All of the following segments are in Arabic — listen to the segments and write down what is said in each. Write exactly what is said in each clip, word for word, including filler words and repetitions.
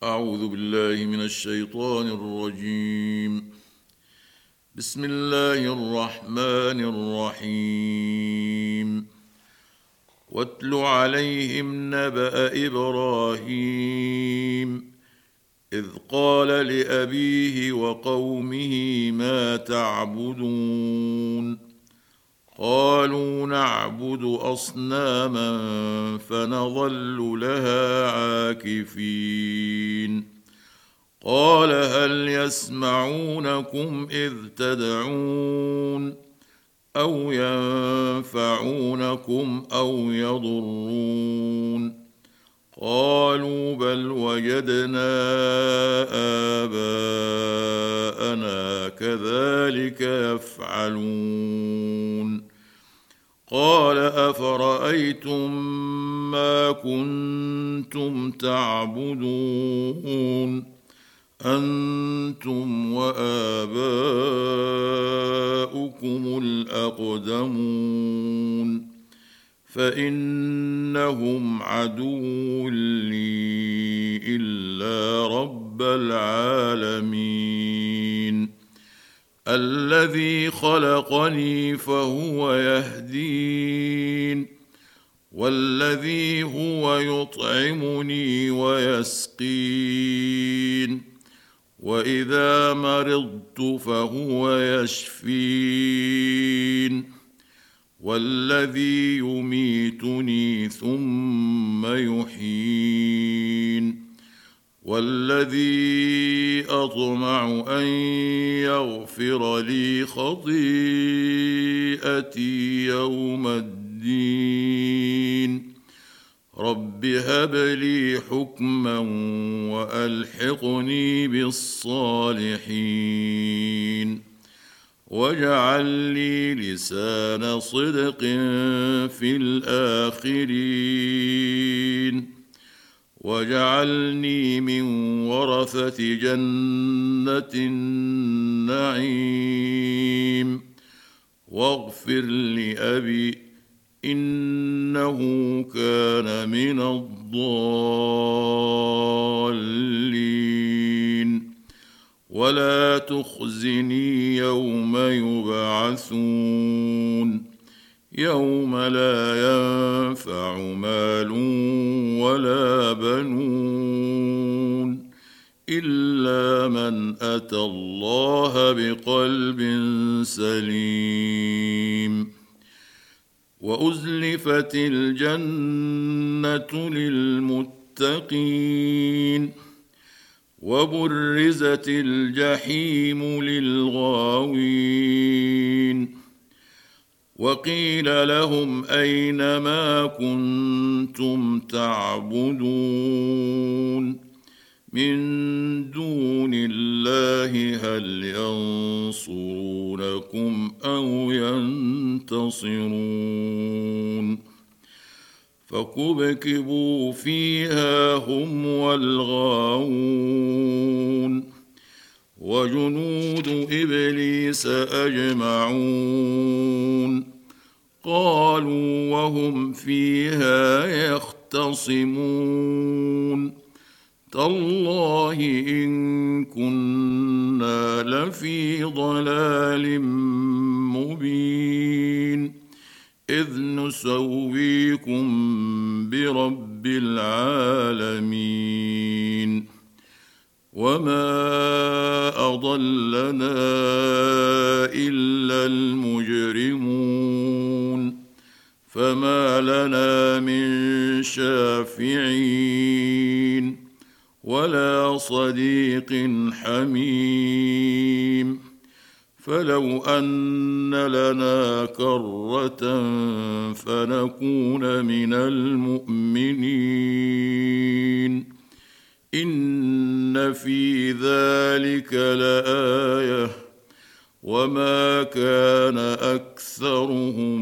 أعوذ بالله من الشيطان الرجيم. بسم الله الرحمن الرحيم. واتل عليهم نبأ إبراهيم إذ قال لأبيه وقومه ما تعبدون قالوا نعبد أصناما فنظل لها عاكفين قال هل يسمعونكم إذ تدعون أو ينفعونكم أو يضرون قالوا بل وجدنا آباءنا كذلك يفعلون قال أفرأيتم ما كنتم تعبدون أنتم وآباؤكم الأقدمون فإنهم عدو لي إلا رب العالمين الذي خلقني فهو يهدين والذي هو يطعمني ويسقين وإذا مرضت فهو يشفين والذي يميتني ثم يحيين والذي أطمع أن يغفر لي خطيئتي يوم الدين رب هب لي حكما وألحقني بالصالحين واجعل لي لسان صدق في الآخرين واجعلني من ورثة جنة النعيم واغفر لأبي إنه كان من الضالين ولا تخزني يوم يبعثون يوم لا ينفع مال ولا بنون إلا من أتى الله بقلب سليم وأزلفت الجنة للمتقين وبرزت الجحيم للغاوين وقيل لهم أين ما كنتم تعبدون من دون الله هل ينصرونكم أو ينتصرون فكبكبوا فيها هم والغاوون وجنود إبليس أجمعون قالوا وهم فيها يختصمون تالله إن كنا لفي ضلال مبين إذ نسويكم برب العالمين وما أضلنا إلا المجرمون فما لنا من شافعين ولا صديق حميم فلو أن لنا كرة فنكون من المؤمنين إن في ذلك لآية وما كان أكثرهم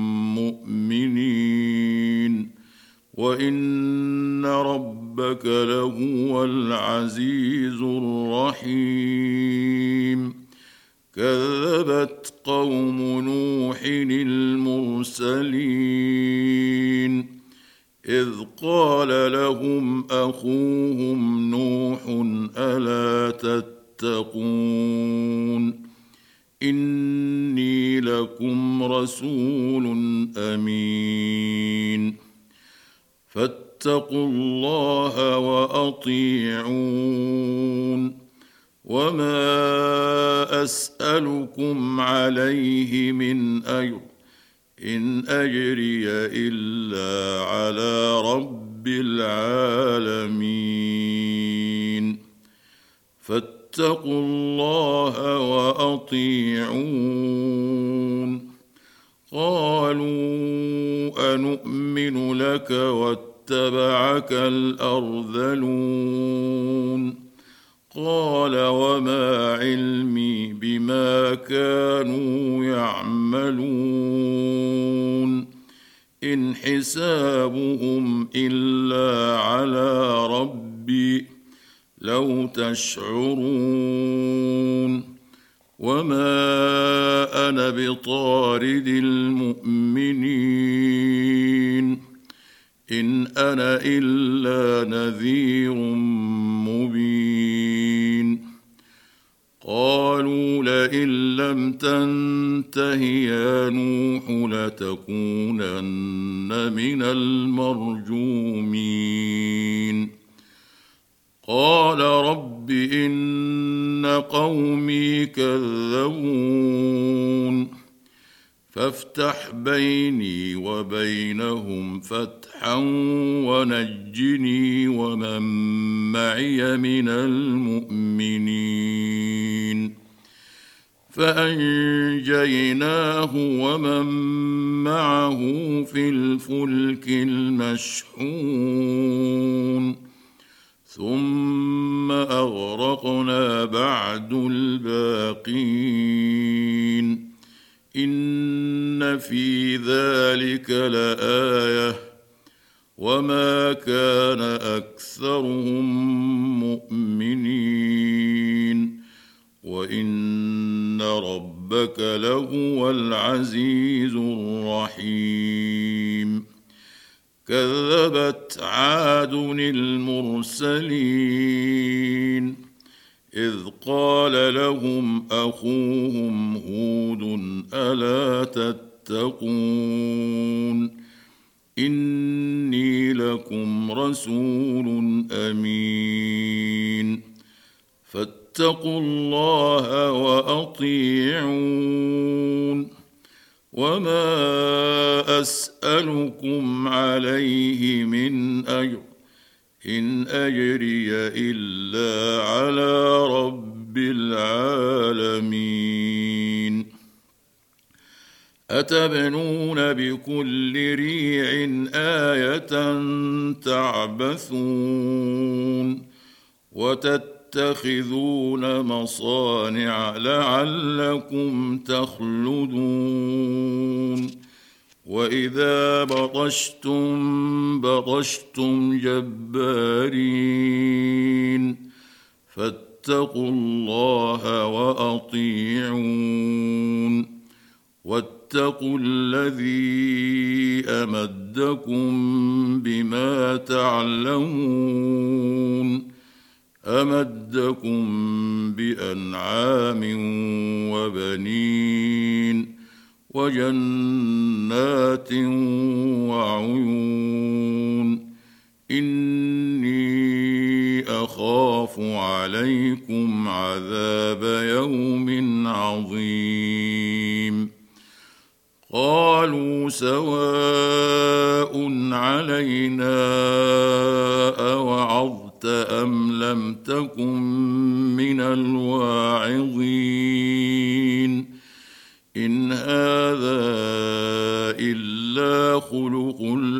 مؤمنين وإن ربك لهو العزيز الرحيم كذبت قوم نوح المرسلين إذ قال لهم أخوهم نوح ألا تتقون إني لكم رسول أمين فاتقوا الله وأطيعون وما أسألكم عليه من أجر إن أجري إلا على رب العالمين فاتقوا الله وأطيعون قالوا أنؤمن لك واتبعك الأرذلون قال وما علمي بما كانوا يعملون إن حسابهم إلا على ربي لو تشعرون وما أنا بطارد المؤمنين إن أنا إلا نذير مبين قالوا لئن لم تنته يا نوح لتكونن من المرجومين قال رب إن قومي كذبون فافتح بيني وبينهم فتحا ونجني ومن معي من المؤمنين فأنجيناه ومن معه في الفلك المشحون ثم أغرقنا بعد الباقين إن في ذلك لآية وما كان أكثرهم مؤمنين وإن ربك لهو العزيز الرحيم كذبت عاد المرسلين إذ قال لهم أخوهم هود ألا تتقون إني لكم رسول أمين فاتقوا الله وأطيعون وما أسألكم عليه من أجر إن أجري إلا على رب العالمين أتبنون بكل ريع آية تعبثون وتتخذون مصانع لعلكم تخلدون وإذا بطشتم بطشتم جبارين فاتقوا الله وأطيعون واتقوا الذي أمدكم بما تعلمون أمدكم بأنعام وبنين وجنات وعيون إني أخاف عليكم عذاب يوم عظيم قالوا سواء علينا أوعظت أم لم تكن من الواعظين إن هذا إلا خلق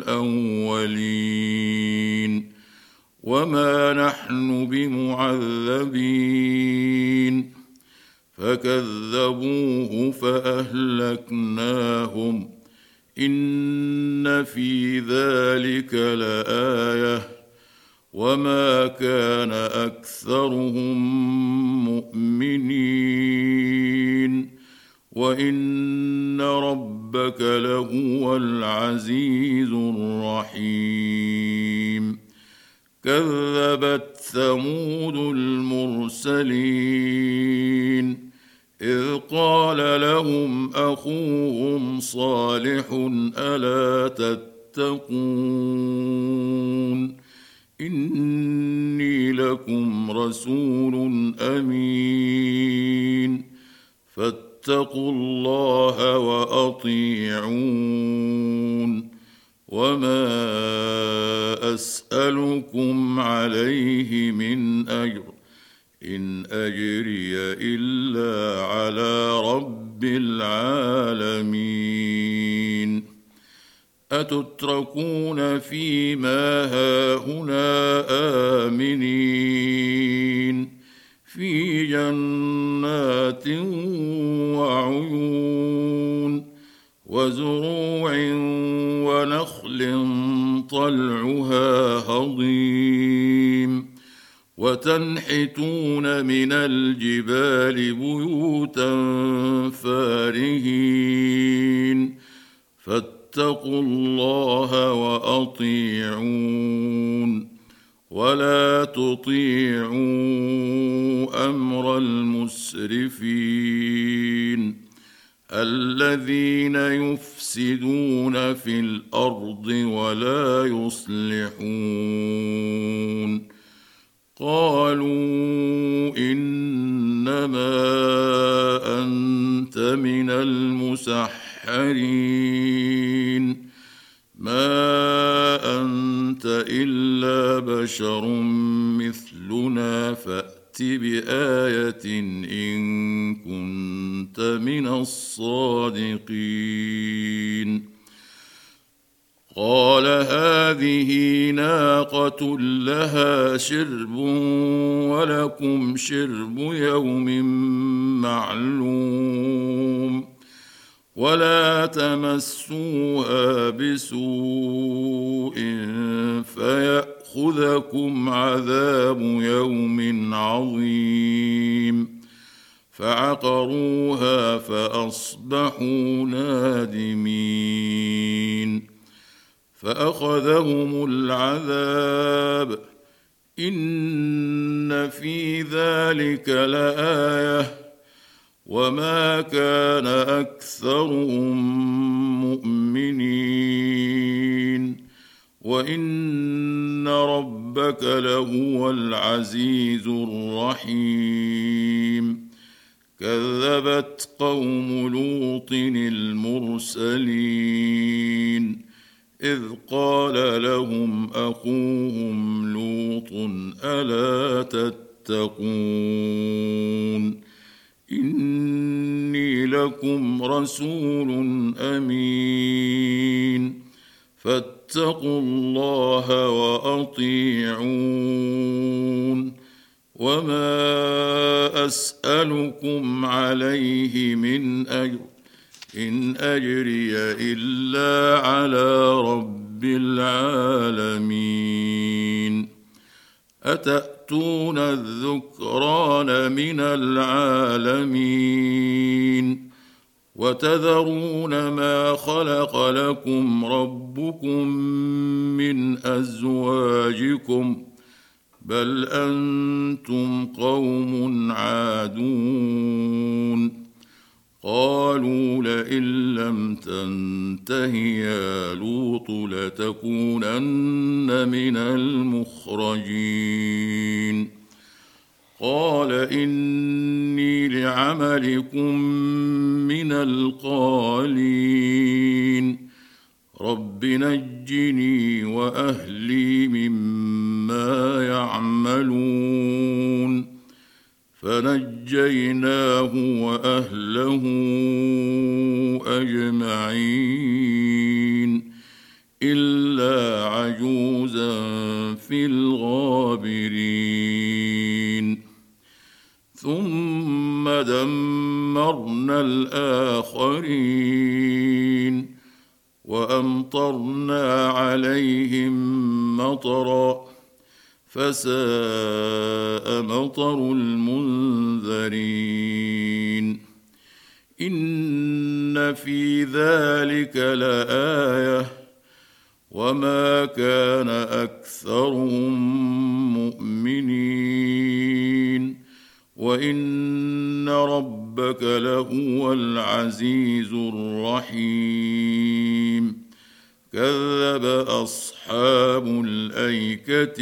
الأولين وما نحن بمعذبين فكذبوه فأهلكناهم إن في ذلك لآية وما كان أكثرهم مؤمنين وإن ربك لهو العزيز الرحيم كذبت ثمود المرسلين إذ قال لهم أخوهم صالح ألا تتقون إني لكم رسول أمين فاتقوا الله وأطيعون وما أسألكم عليه من أجر إن أجري إلا على رب العالمين أتتركون فيما هاهنا آمنين في جنات وعيون وزروع ونخل طلعها هضيم وتنحتون من الجبال بيوتا فارهين فاتقوا الله وأطيعون ولا تطيعوا أمر المسرفين الذين يفسدون في الأرض ولا يصلحون قالوا إنما أنت من المسحرين ما أنت إلا بشر مثلنا فأت بآية إن كنت من الصادقين قال هذه ناقة لها شرب ولكم شرب يوم معلوم ولا تمسوها بسوء فيأخذكم عذاب يوم عظيم فعقروها فأصبحوا نادمين فأخذهم العذاب إن في ذلك لآية وما كان أكثرهم مؤمنين وإن ربك لهو العزيز الرحيم كذبت قوم لوط المرسلين إذ قال لهم أخوهم لوط ألا تتقون إني لكم رسول أمين فاتقوا الله وأطيعون وما أسألكم عليه من أجر إن أجري إلا على رب العالمين أتأتون الذكران من العالمين وتذرون ما خلق لكم ربكم من أزواجكم بل أنتم قوم عادون قالوا لئن لم تنته يا لوط لتكونن من المخرجين قال إني لعملكم من القالين رب نجني وأهلي مما يعملون فنجيناه وأهله أجمعين إلا عجوزا في الغابرين ثم دمرنا الآخرين وأمطرنا عليهم مطرا فساء مطر المنذرين إن في ذلك لآية وما كان أكثرهم مؤمنين وإن ربك لهو العزيز الرحيم كذب أصحاب الأيكة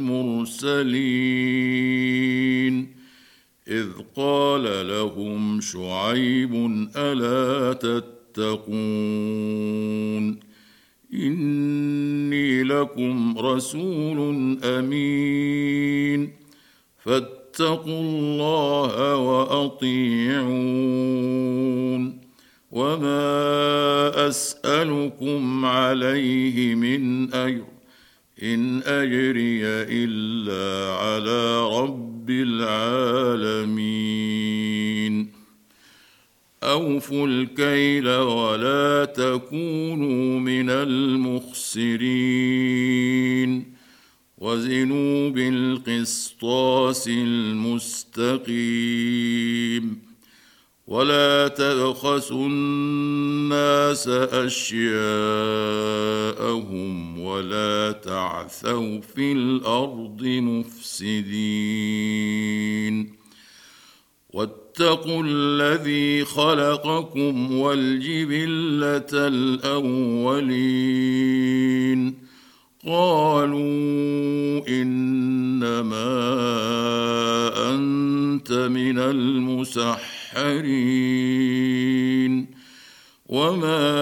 المرسلين إذ قال لهم شعيب ألا تتقون إني لكم رسول أمين فاتقوا الله وأطيعون وما أسألكم عليه من أجر إن أجري إلا على رب العالمين أوفوا الكيل ولا تكونوا من المخسرين وزنوا بالقسطاس المستقيم ولا تبخسوا الناس أشياءهم ولا تعثوا في الأرض مفسدين واتقوا الذي خلقكم والجبلة الأولين قالوا إنما أنت من المسحرين وما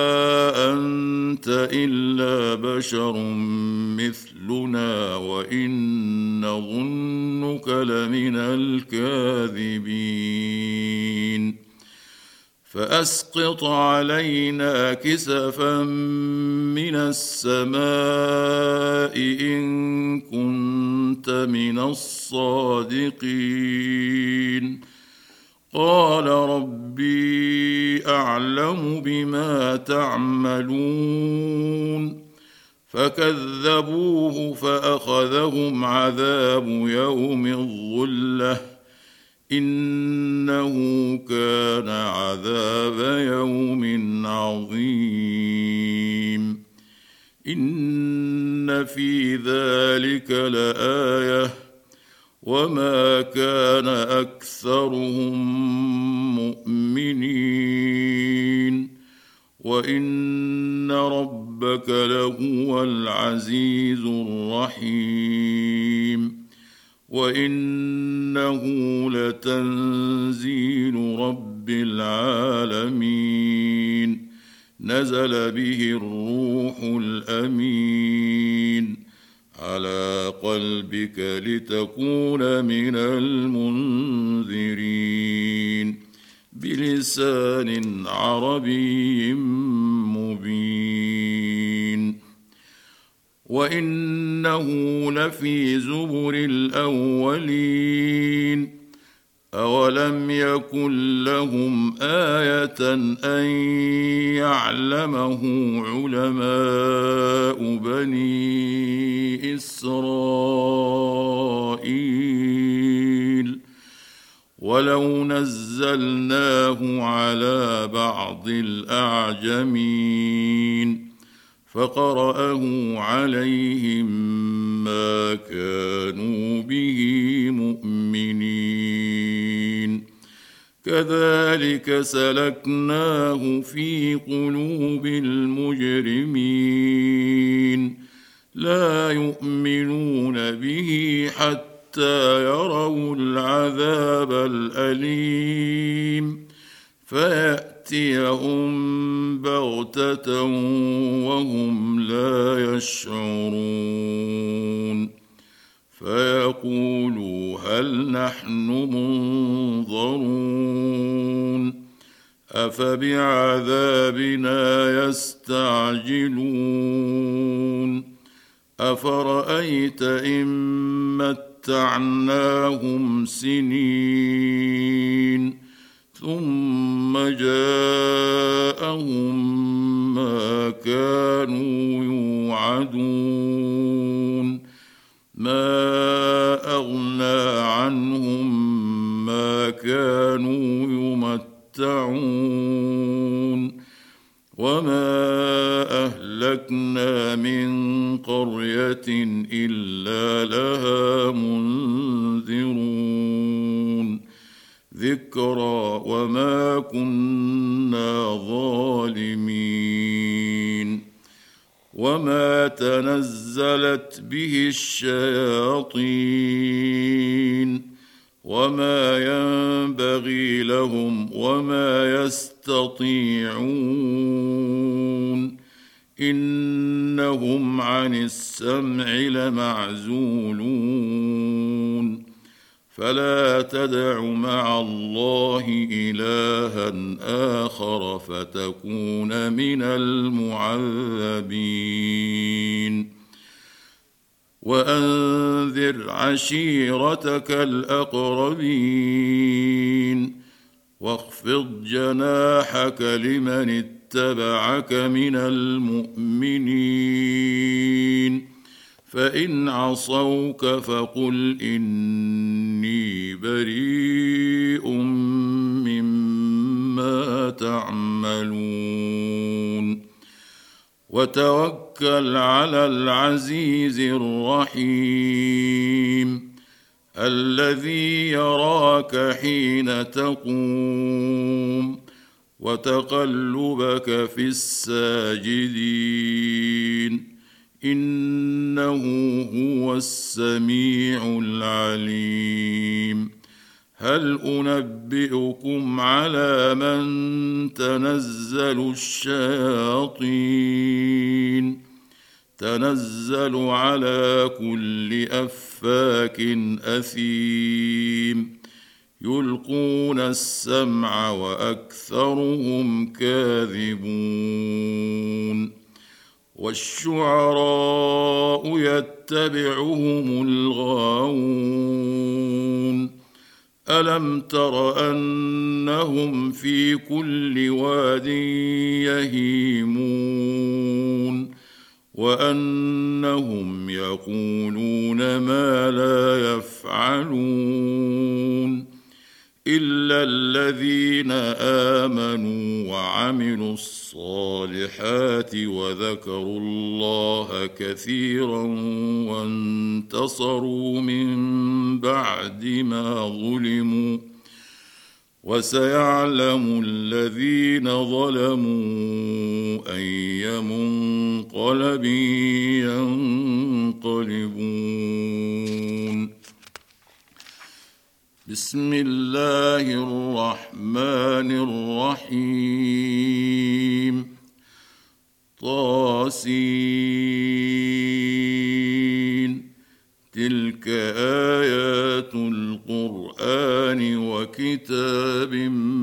أنت إلا بشر مثلنا وإن نظنك لمن الكاذبين فأسقط علينا كسفا من السماء إن كنت من الصادقين قال ربي أعلم بما تعملون فكذبوه فأخذهم عذاب يوم الظلة إنه كان عذاب يوم عظيم إن في ذلك لآية وما كان أكثرهم مؤمنين وإن ربك لهو العزيز الرحيم وإنه لتنزيل رب العالمين نزل به الروح الأمين على قلبك لتكون من المنذرين بلسان عربي مبين وإنه لفي زبر الأولين أولم يكن لهم آية أن يعلمه علماء بني إسرائيل ولو نزلناه على بعض الأعجمين فقرأه عليهم ما كانوا به مؤمنين كذلك سلكناه في قلوب المجرمين لا يؤمنون به حتى يروا العذاب الأليم فيأتيهم بغتة وهم لا يشعرون فيقولوا هل نحن منظرون أفبعذابنا يستعجلون أفرأيت إن متعناهم سنين ثم جاءهم ما كانوا يوعدون ما أغنى عنهم ما كانوا يمتعون لها منذرون ذكرى وما كنا ظالمين وما تنزلت به الشياطين وما ينبغي لهم وما يستطيعون إنهم عن السمع لمعزولون فلا تدع مع الله إلها آخر فتكون من المعذبين وأنذر عشيرتك الأقربين واخفض جناحك لمن اتبعك من المؤمنين فإن عصوك فقل إني بريء مما تعملون وتوكل على العزيز الرحيم الذي يراك حين تقوم وتقلبك في الساجدين إنه هو السميع العليم هل أنبئكم على من تنزل الشياطين تنزل على كل أفاك أثيم يلقون السمع وأكثرهم كاذبون والشعراء يتبعهم الغاوون ألم تر أنهم في كل واد يهيمون وأنهم يقولون ما لا يفعلون إلا الذين آمنوا وعملوا الصالحات وذكروا الله كثيرا وانتصروا من بعد ما ظلموا وسيعلم الذين ظلموا أي منقلب ينقلبون بسم الله الرحمن الرحيم طاسين تلك آيات القرآن وكتاب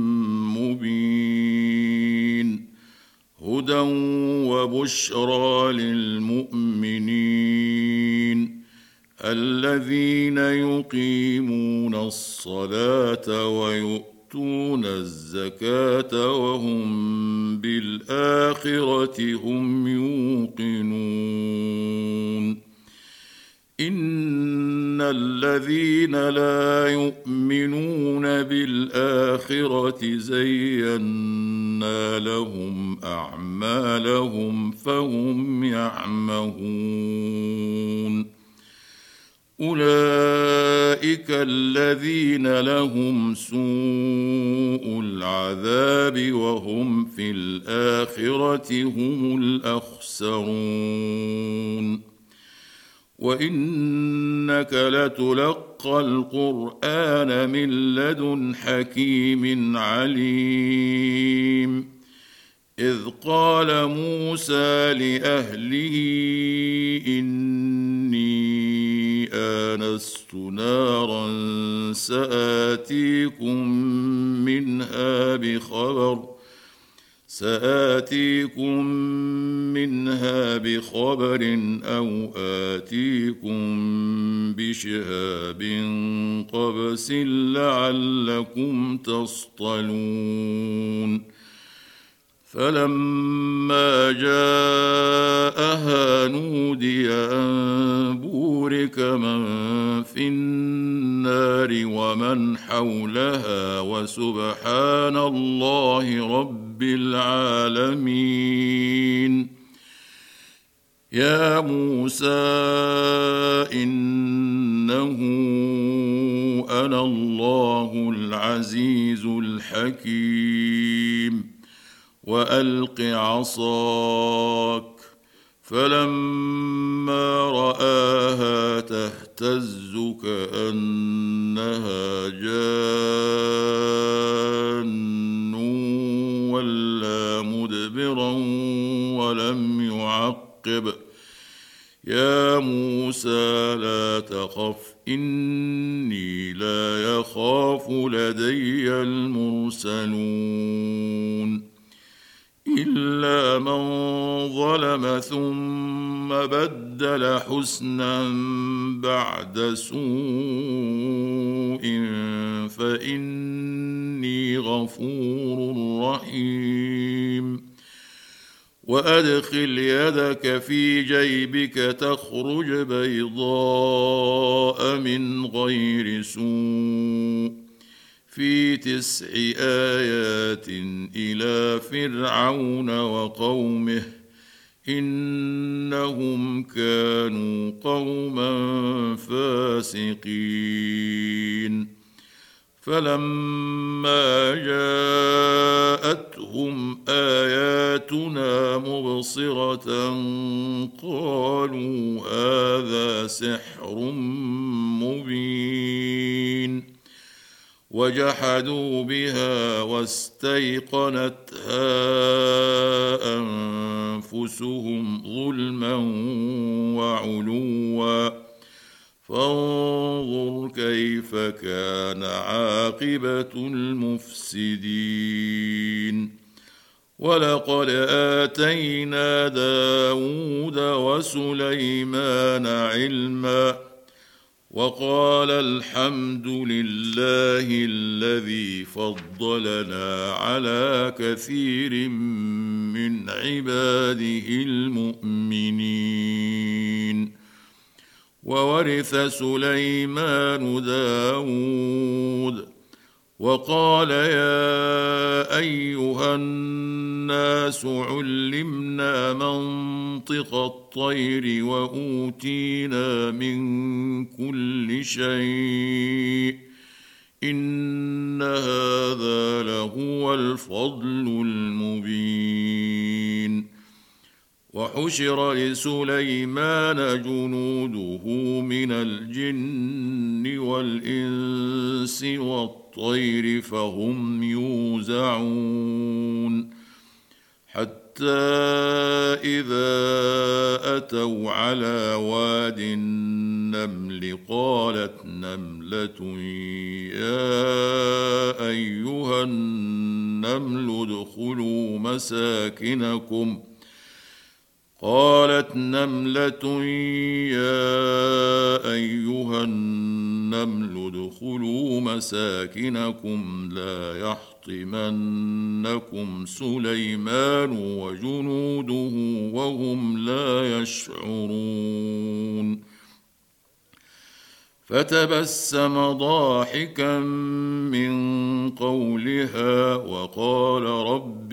مبين هدى وبشرى للمؤمنين الذين يقيمون الصلاة ويؤتون الزكاة وهم بالآخرة هم يوقنون إن الذين لا يؤمنون بالآخرة زينا لهم أعمالهم فهم يعمهون أولئك الذين لهم سوء العذاب وهم في الآخرة هم الأخسرون وإنك لتلقى القرآن من لدن حكيم عليم إذ قال موسى لأهله إني آنست نارا سآتيكم منها بخبر سآتيكم منها بخبر أو آتيكم بشهاب قبس لعلكم تصطلون فلما جاءها نودي أن بورك من في النار ومن حولها وسبحان الله رب العالمين يا موسى إنه أنا الله العزيز الحكيم وألق عصاك فلما رآها تهتز كأنها جان ولا مدبرا ولم يعقب يا موسى لا تخف إني لا يخاف لدي المرسلون إلا من ظلم ثم بدل حسنا بعد سوء فإني غفور رحيم وأدخل يدك في جيبك تخرج بيضاء من غير سوء في تسع آيات إلى فرعون وقومه إنهم كانوا قوما فاسقين فلما جاءتهم آياتنا مبصرة قالوا هذا سحر مبين وجحدوا بها واستيقنتها أنفسهم ظلما وعلوا فانظر كيف كان عاقبة المفسدين ولقد آتينا داود وسليمان علما وقال الحمد لله الذي فضلنا على كثير من عباده المؤمنين وورث سليمان داود وقال يا أيها الناس علمنا منطق الطير وأوتينا من كل شيء إن هذا لهو الفضل المبين وحشر لسليمان جنوده من الجن والإنس والطير فهم يوزعون حتى إذا أتوا على واد النمل قالت نملة يا أيها النمل ادخلوا مساكنكم قالت نملة يا أيها النمل ادخلوا مساكنكم لا يحطمنكم سليمان وجنوده وهم لا يشعرون فتبسم ضاحكا من قولها وقال رب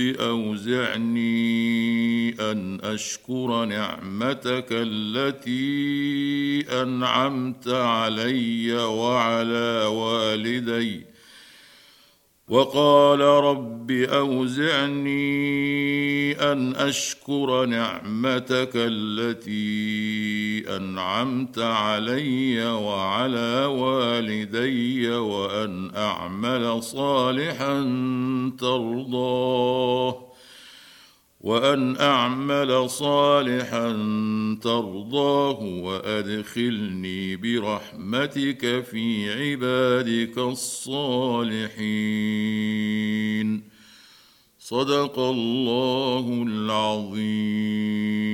أوزعني أن أشكر نعمتك التي أنعمت علي وعلى والدي وقال رب أوزعني أن أشكر نعمتك التي أنعمت علي وعلى والدي وأن أعمل صالحا ترضاه وأن أعمل صالحا ترضاه وأدخلني برحمتك في عبادك الصالحين صدق الله العظيم.